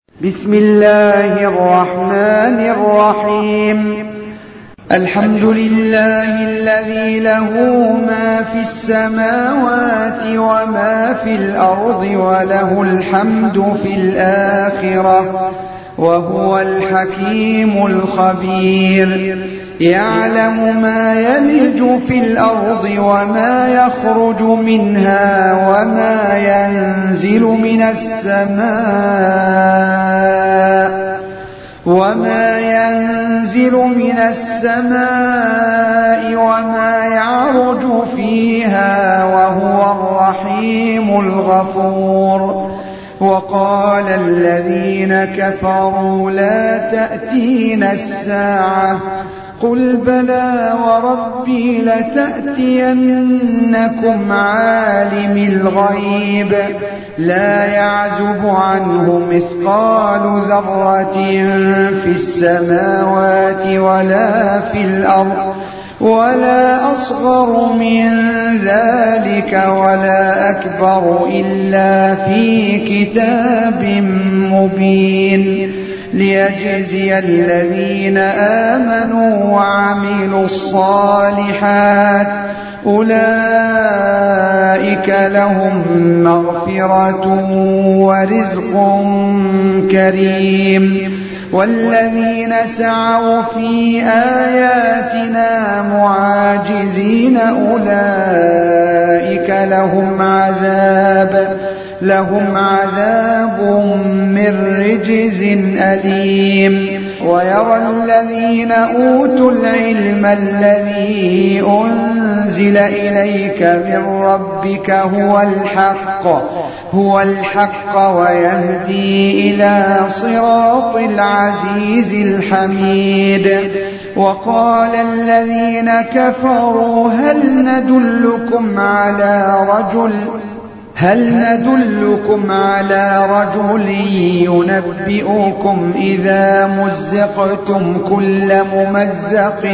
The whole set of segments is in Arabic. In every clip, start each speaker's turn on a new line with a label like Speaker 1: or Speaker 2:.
Speaker 1: بسم الله الرحمن الرحيم. الحمد لله الذي له ما في السماوات وما في الأرض وله الحمد في الآخرة وهو الحكيم الخبير. يعلم ما يلج في الأرض وما يخرج منها وما ينزل من السماء وما يعرج فيها وهو الرحيم الغفور. وقال الذين كفروا لا تأتينا الساعة قل بلى وربي لتأتينكم عالم الغيب لا يعزب عنه مثقال ذرة في السماوات ولا في الأرض ولا أصغر من ذلك ولا أكبر إلا في كتاب مبين ليجزي الذين آمنوا وعملوا الصالحات أولئك لهم مغفرة ورزق كريم. والذين سعوا في آياتنا معاجزين أولئك لهم عذاب من رجز أليم. ويرى الذين أوتوا العلم الذي أنزل إليك من ربك هو الحق ويهدي إلى صراط العزيز الحميد. وقال الذين كفروا هل ندلكم على رجل ينبئكم إذا مزقتم كل ممزق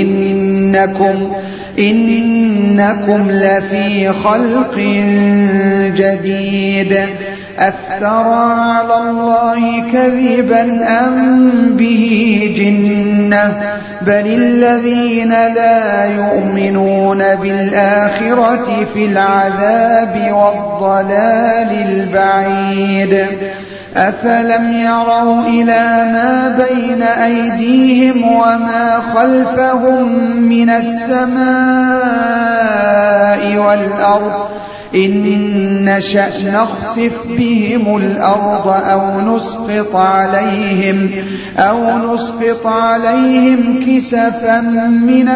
Speaker 1: إنكم لفي خلق جديد. أفترى على الله كذبا أم به جنة بل الذين لا يؤمنون بالآخرة في العذاب والضلال البعيد. أفلم يروا إلى ما بين أيديهم وما خلفهم من السماء والأرض إن نشأ نخسف بهم الأرض أو نسقط عليهم كسفا من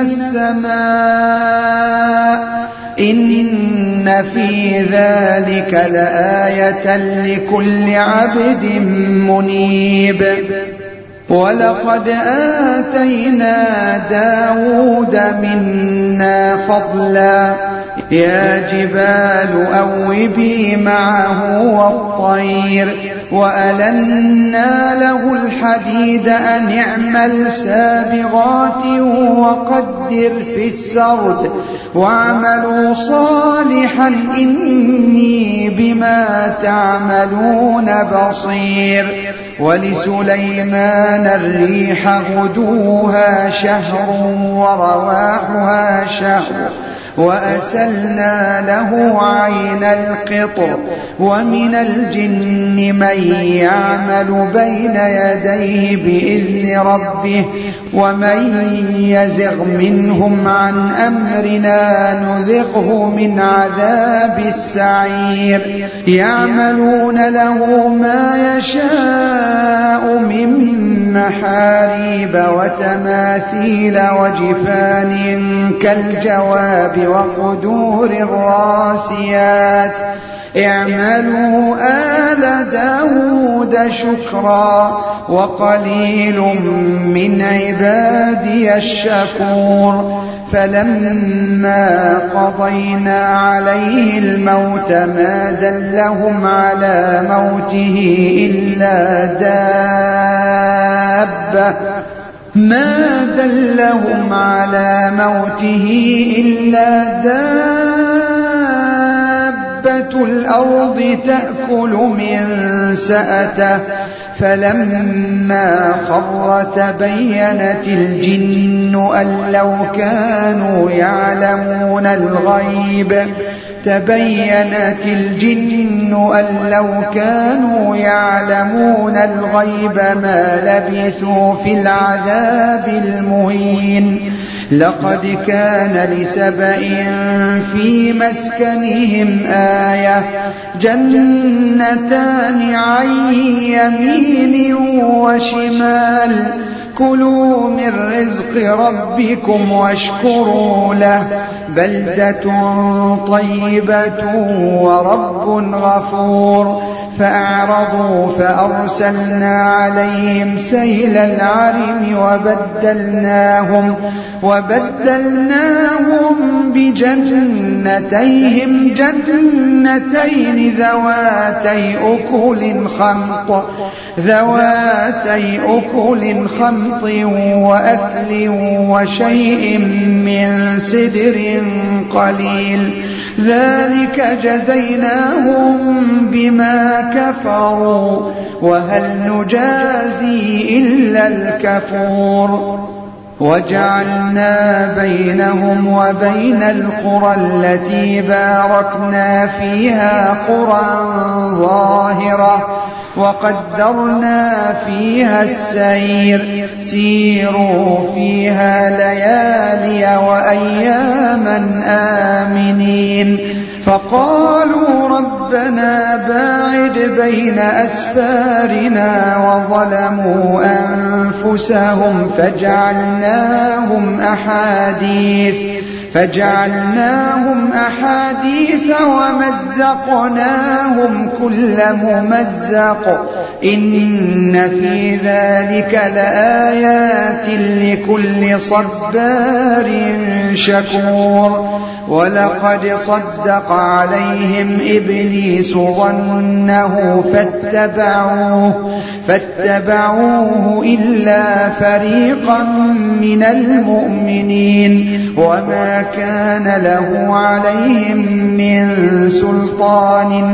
Speaker 1: السماء إن في ذلك لآية لكل عبد منيب. ولقد آتينا داود منا فضلا يا جبال أوبي معه والطير وألنا له الحديد أن اعمل سابغات وقدر في السرد واعملوا صالحا إني بما تعملون بصير. ولسليمان الريح غدوها شهر ورواحها شهر وأسلنا له عين القطر. ومن الجن من يعمل بين يديه بإذن ربه ومن يزغ منهم عن أمرنا نذقه من عذاب السعير. يعملون له ما يشاء من محاريب وتماثيل وجفان كالجواب وقدور الراسيات. اعملوا آل داود شكرا وقليل من عبادي الشكور. فلما قضينا عليه الموت ما دلهم على موته إلا دابة الأرض تأكل من سأته فلما خر تبينت الجن أن لو كانوا يعلمون الغيب ما لبثوا في العذاب المهين لقد كان لسبإ في مسكنهم آية جنتان عن يمين وشمال كلوا من رزق ربكم واشكروا له بلدة طيبة ورب غفور فأعرضوا فأرسلنا عليهم سيل العرم وبدلناهم بجنتيهم جنتين ذواتي أكل خمط وأثل وشيء من سدر قليل ذلك جزيناهم بما كفروا وهل نجازي إلا الكفور وجعلنا بينهم وبين القرى التي باركنا فيها قرى ظاهرة وقدرنا فيها السير سيروا فيها ليالي وأياما آمنين فقالوا ربنا باعد بين أسفارنا وظلموا أنفسهم فجعلناهم أحاديث ومزقناهم كل ممزق إن في ذلك لآيات لكل صبار شكور ولقد صدق عليهم إبليس ظنه فاتبعوه إلا فريقا من المؤمنين وما كان له عليهم من سلطان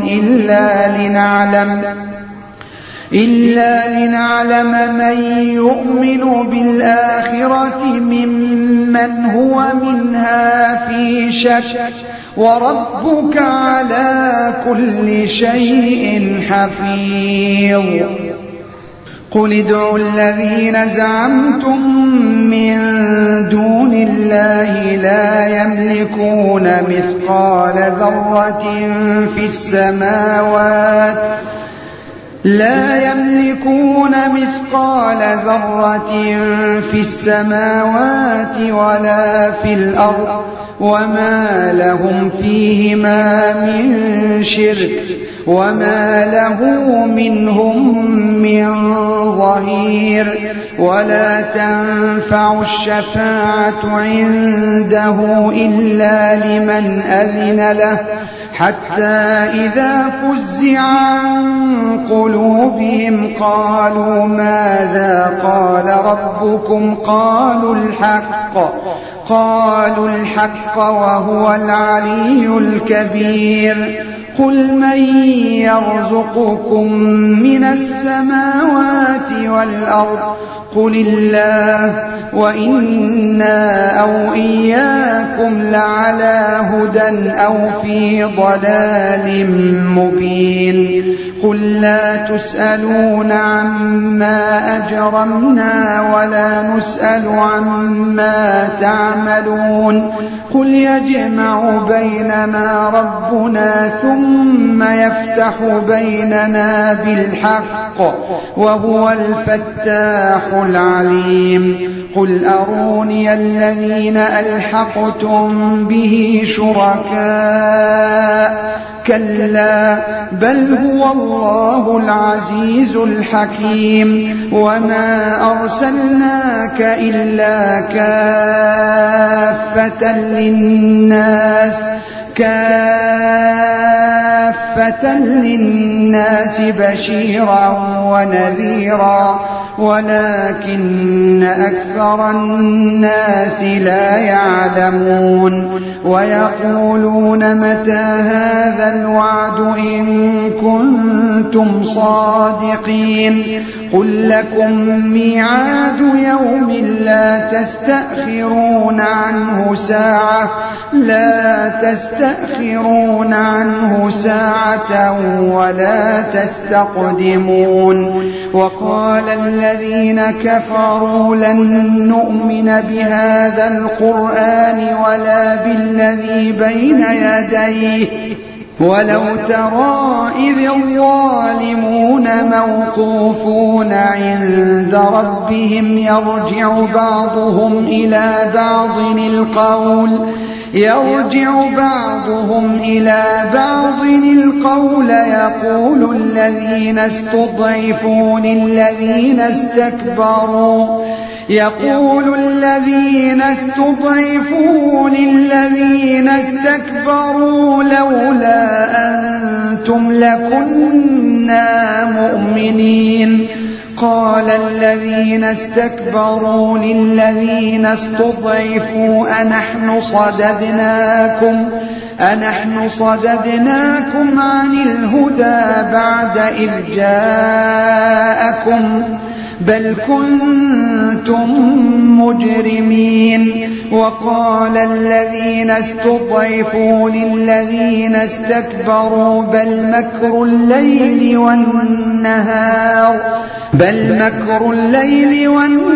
Speaker 1: إلا لنعلم من يؤمن بالآخرة ممن هو منها في شك وربك على كل شيء حفيظ قل ادعوا الذين زعمتم من دون الله لا يملكون مثقال ذرة في السماوات ولا في الأرض وما لهم فيهما من شرك وما له منهم من ظهير ولا تنفع الشفاعة عنده إلا لمن أذن له حتى إذا فزع عن قلوبهم قالوا ماذا قال ربكم قالوا الحق وهو العلي الكبير قل من يرزقكم من السماوات والأرض قل الله وإنا أو إياكم لعلى هدى أو في ضلال مبين قل لا تسألون عما أجرمنا ولا نسأل عما تعملون قل يجمع بيننا ربنا ثم يفتح بيننا بالحق وهو الفتاح العليم قل أروني الذين ألحقتم به شركاء كلا بل هو الله العزيز الحكيم وما أرسلناك إلا كافة للناس بشيرا ونذيرا ولكن أكثر الناس لا يعلمون ويقولون متى هذا الوعد إن كنتم صادقين قل لكم ميعاد يوم لا تستأخرون عنه ساعة ولا تستقدمون وقال الذين كفروا لن نؤمن بهذا القرآن ولا بالذي بين يديه ولو ترى إذ الظالمون موقوفون عند ربهم يرجع بعضهم إلى بعض القول يقول الذين استضعفوا للذين استكبروا لولا أنتم لكنا مؤمنين قال الذين استكبروا للذين استضعفوا أنحن صددناكم عن الهدى بعد إذ جاءكم بل كنتم مجرمين وقال الذين استضعفوا للذين استكبروا بل مكر الليل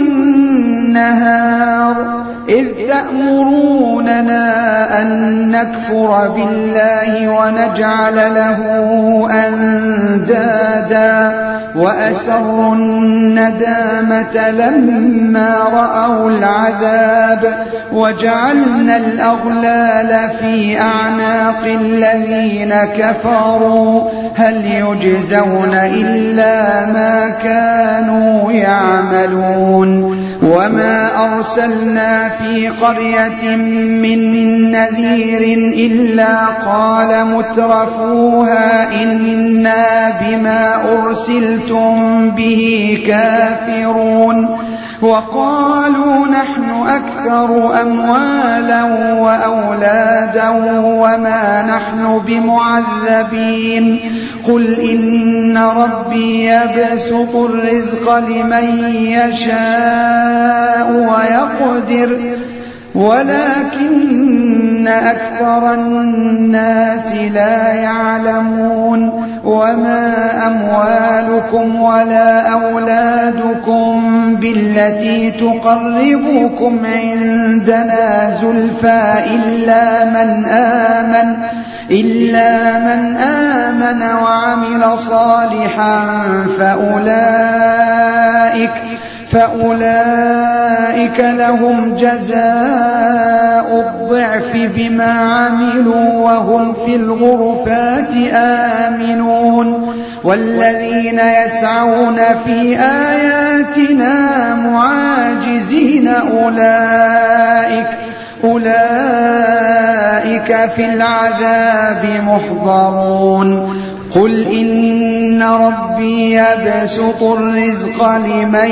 Speaker 1: والنهار إذ تأمروننا أن نكفر بالله ونجعل له أندادا وأسروا الندامة لما رأوا العذاب وجعلنا الأغلال في أعناق الذين كفروا هل يجزون إلا ما كانوا يعملون وما أرسلنا في قرية من نذير إلا قال مترفوها إنا بما أرسلتم به كافرون وقالوا نحن أكثر أموالا وأولادا وما نحن بمعذبين قل إن ربي يبسط الرزق لمن يشاء ويقدر ولكن أكثر الناس لا يعلمون وما أموالكم ولا أولادكم بالتي تقربكم عندنا زلفى إلا من آمن وعمل صالحا فأولئك لهم جزاء الضعف بما عملوا وهم في الغرفات آمنون والذين يسعون في آياتنا معاجزين أولئك في العذاب محضرون قل إن ربي يبسط الرزق لمن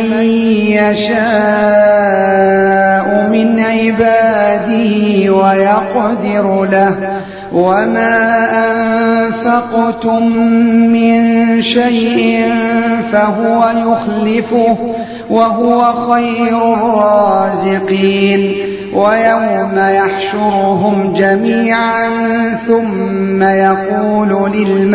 Speaker 1: يشاء من عباده ويقدر له وما أنفقتم من شيء فهو يخلفه وهو خير الرازقين ويوم يحشرهم جميعا ثم يقول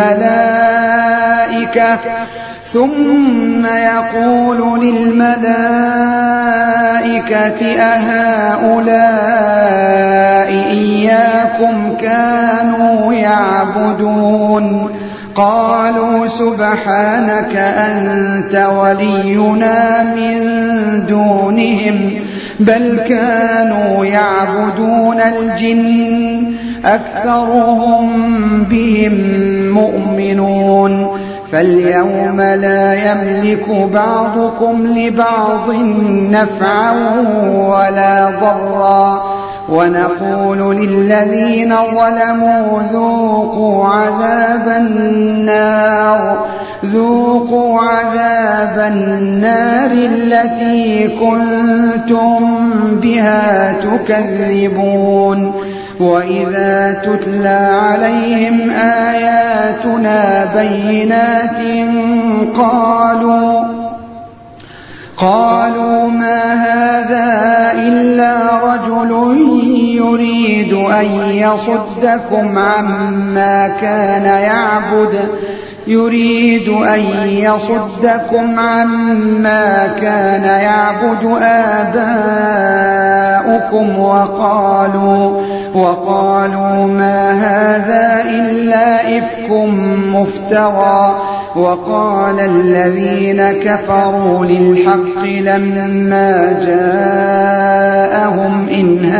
Speaker 1: للملائكة أهؤلاء إياكم كانوا يعبدون قالوا سبحانك أنت ولينا من دونهم بل كانوا يعبدون الجن أكثرهم بهم مؤمنون فاليوم لا يملك بعضكم لبعض نفعا ولا ضرا ونقول للذين ظلموا ذوقوا عذاب النار ذوقوا عذاب النار التي كنتم بها تكذبون وإذا تتلى عليهم آياتنا بينات قالوا ما هذا إلا رجل يريد أن يصدكم عما كان يعبد آباؤكم وقالوا ما هذا إلا إفك مفترى وقال الذين كفروا للحق لما جاءهم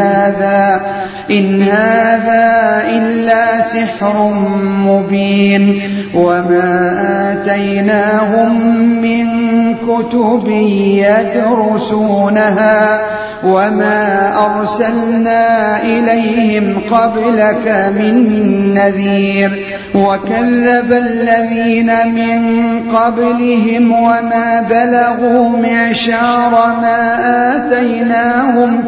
Speaker 1: إن هذا إلا سحر مبين وما آتيناهم من كتب يدرسونها وما أرسلنا إليهم قبلك من نذير وكذب الذين من قبلهم وما بلغوا معشار ما آتيناهم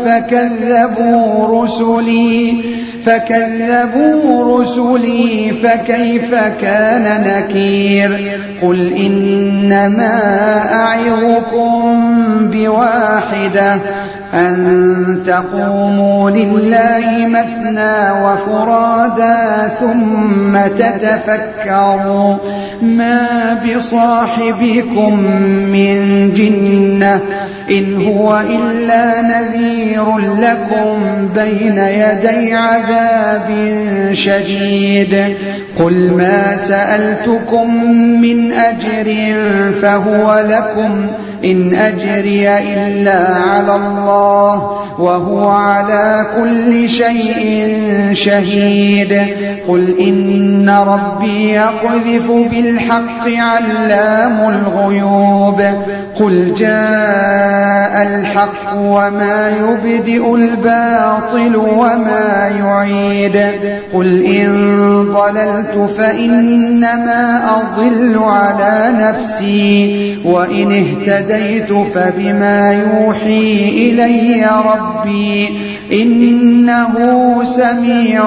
Speaker 1: فكذبوا رسلي فكيف كان نكير قل إنما أعظكم بواحدة أن تقوموا لله مثنى وفرادا ثم تتفكروا ما بصاحبكم من جنة إن هو إلا نذير لكم بين يدي عذاب شديد قل ما سألتكم من أجر فهو لكم إن أجري إلا على الله وهو على كل شيء شهيد قل إن ربي يقذف بالحق علام الغيوب قل جاء الحق وما يبدئ الباطل وما يعيد قل إن ضللت فإنما أضل على نفسي وإن اهتديت فبما يوحي إلي ربي إنه سميع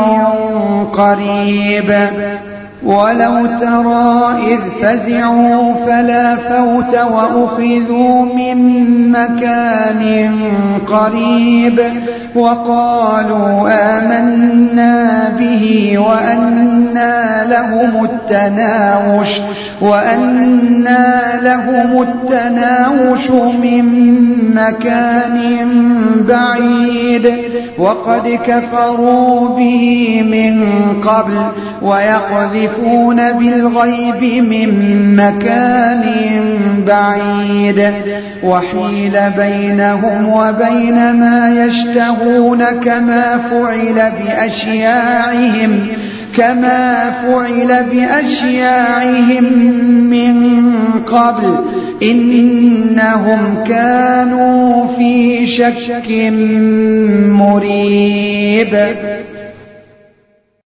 Speaker 1: قريب ولو ترى إذ فزعوا فلا فوت وأخذوا من مكان قريب وقالوا آمنا به وأنى لهم التناوش من مكان بعيد وقد كفروا به من قبل ويقذفون بالغيب من مكان بعيد وحيل بينهم وبين ما يشتهون كما فعل بأشياعهم من قبل إنهم كانوا في شك مريب